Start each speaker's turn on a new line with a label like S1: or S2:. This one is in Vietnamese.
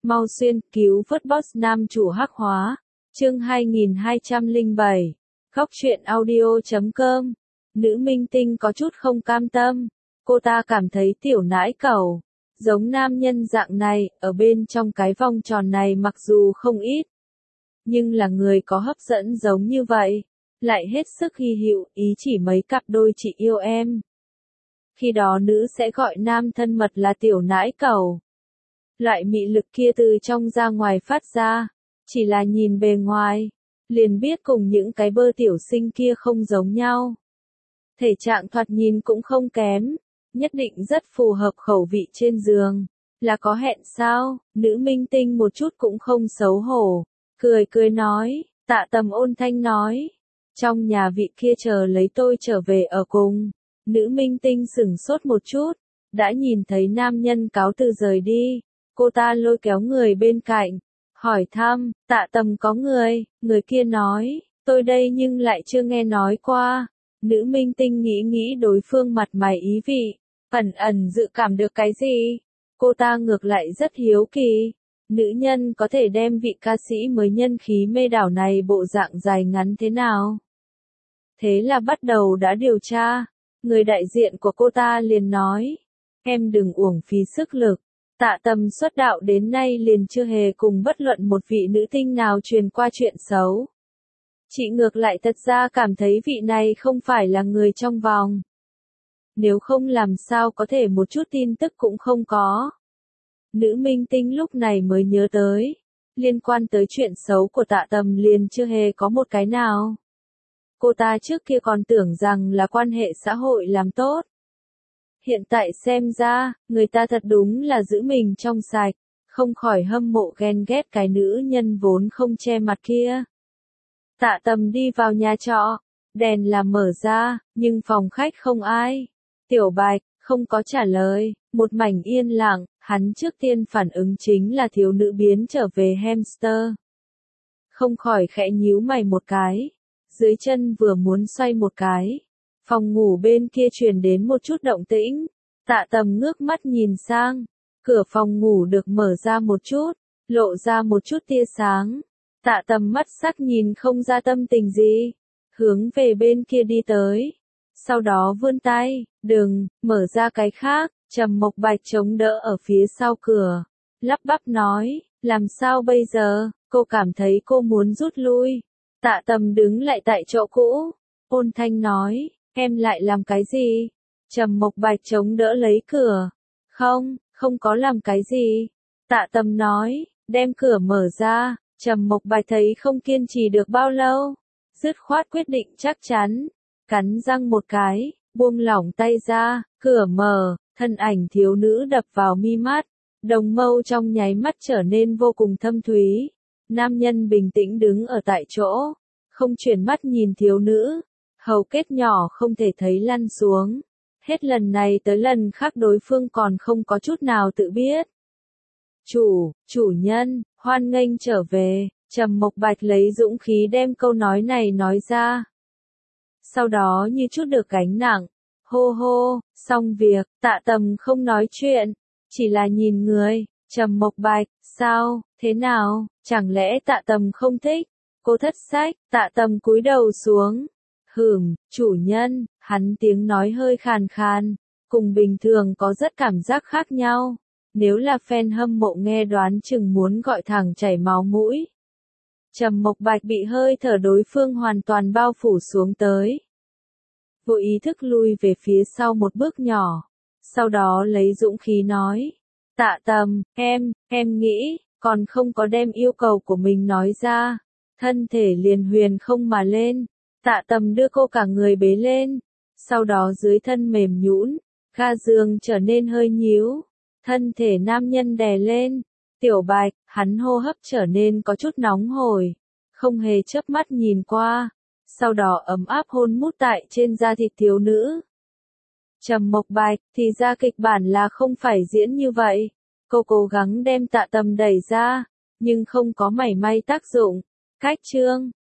S1: Mau xuyên, cứu vớt boss nam chủ hắc hóa. Chương 2207. Góc truyện audio.com. Nữ minh tinh có chút không cam tâm. Cô ta cảm thấy tiểu nãi cẩu, giống nam nhân dạng này, ở bên trong cái vòng tròn này mặc dù không ít, nhưng là người có hấp dẫn giống như vậy, lại hết sức hy hữu, ý chỉ mấy cặp đôi chị yêu em. Khi đó nữ sẽ gọi nam thân mật là tiểu nãi cẩu. Loại mị lực kia từ trong ra ngoài phát ra, chỉ là nhìn bề ngoài, liền biết cùng những cái bơ tiểu sinh kia không giống nhau. Thể trạng thoạt nhìn cũng không kém, nhất định rất phù hợp khẩu vị trên giường. Là có hẹn sao? Nữ minh tinh một chút cũng không xấu hổ, cười cười nói. Tạ Tầm ôn thanh nói, trong nhà vị kia chờ lấy tôi trở về ở cùng. Nữ minh tinh sửng sốt một chút, đã nhìn thấy nam nhân cáo từ rời đi, cô ta lôi kéo người bên cạnh, hỏi thăm, Tạ Tầm có người kia nói, tôi đây nhưng lại chưa nghe nói qua. Nữ minh tinh nghĩ đối phương mặt mày ý vị, ẩn ẩn dự cảm được cái gì. Cô ta ngược lại rất hiếu kỳ, nữ nhân có thể đem vị ca sĩ mới nhân khí mê đảo này bộ dạng dài ngắn thế nào. Thế là bắt đầu đã điều tra, người đại diện của cô ta liền nói, em đừng uổng phí sức lực. Tạ Tầm xuất đạo đến nay liền chưa hề cùng bất luận một vị nữ tinh nào truyền qua chuyện xấu. Chị ngược lại thật ra cảm thấy vị này không phải là người trong vòng. Nếu không làm sao có thể một chút tin tức cũng không có. Nữ minh tinh lúc này mới nhớ tới, liên quan tới chuyện xấu của Tạ Tầm liền chưa hề có một cái nào. Cô ta trước kia còn tưởng rằng là quan hệ xã hội làm tốt. Hiện tại xem ra, người ta thật đúng là giữ mình trong sạch, không khỏi hâm mộ ghen ghét cái nữ nhân vốn không che mặt kia. Tạ Tầm đi vào nhà trọ, đèn là mở ra, nhưng phòng khách không ai. Tiểu Bạch, không có trả lời, một mảnh yên lặng, hắn trước tiên phản ứng chính là thiếu nữ biến trở về hamster. Không khỏi khẽ nhíu mày một cái, dưới chân vừa muốn xoay một cái. Phòng ngủ bên kia truyền đến một chút động tĩnh, Tạ Tầm ngước mắt nhìn sang, cửa phòng ngủ được mở ra một chút, lộ ra một chút tia sáng. Tạ Tầm mắt sắc nhìn không ra tâm tình gì, hướng về bên kia đi tới. Sau đó vươn tay, đừng, mở ra cái khác. Trầm Mộc Bạch chống đỡ ở phía sau cửa, lắp bắp nói, làm sao bây giờ, cô cảm thấy cô muốn rút lui. Tạ Tầm đứng lại tại chỗ cũ, ôn thanh nói, em lại làm cái gì? Trầm Mộc Bạch chống đỡ lấy cửa, không có làm cái gì. Tạ Tầm nói, đem cửa mở ra. Trầm Mộc Bạch thấy không kiên trì được bao lâu, dứt khoát quyết định chắc chắn, cắn răng một cái, buông lỏng tay ra, cửa mở, thân ảnh thiếu nữ đập vào mi mắt, đồng mâu trong nháy mắt trở nên vô cùng thâm thúy. Nam nhân bình tĩnh đứng ở tại chỗ, không chuyển mắt nhìn thiếu nữ, hầu kết nhỏ không thể thấy lăn xuống. Hết lần này tới lần khác đối phương còn không có chút nào tự biết. Chủ nhân, hoan nghênh trở về. Trầm Mộc Bạch lấy dũng khí đem câu nói này nói ra. Sau đó như chút được gánh nặng, hô hô, xong việc. Tạ Tầm không nói chuyện, chỉ là nhìn người. Trầm Mộc Bạch, sao, thế nào, chẳng lẽ Tạ Tầm không thích? Cô thất sách. Tạ Tầm cúi đầu xuống. Chủ nhân, hắn tiếng nói hơi khàn khàn, cùng bình thường có rất cảm giác khác nhau. Nếu là fan hâm mộ nghe đoán chừng muốn gọi thẳng chảy máu mũi. Trầm Mộc Bạch bị hơi thở đối phương hoàn toàn bao phủ xuống tới. Vô ý thức lui về phía sau một bước nhỏ. Sau đó lấy dũng khí nói. Tạ Tầm, em nghĩ, còn không có đem yêu cầu của mình nói ra. Thân thể liền huyền không mà lên. Tạ Tầm đưa cô cả người bế lên. Sau đó dưới thân mềm nhũn, ga giường trở nên hơi nhíu. Thân thể nam nhân đè lên. Tiểu Bạch, hắn hô hấp trở nên có chút nóng hổi, không hề chớp mắt nhìn qua, sau đó ấm áp hôn mút tại trên da thịt thiếu nữ. Trầm Mộc Bạch, thì ra kịch bản là không phải diễn như vậy. Cô cố gắng đem Tạ Tầm đẩy ra, nhưng không có mảy may tác dụng. Cách chương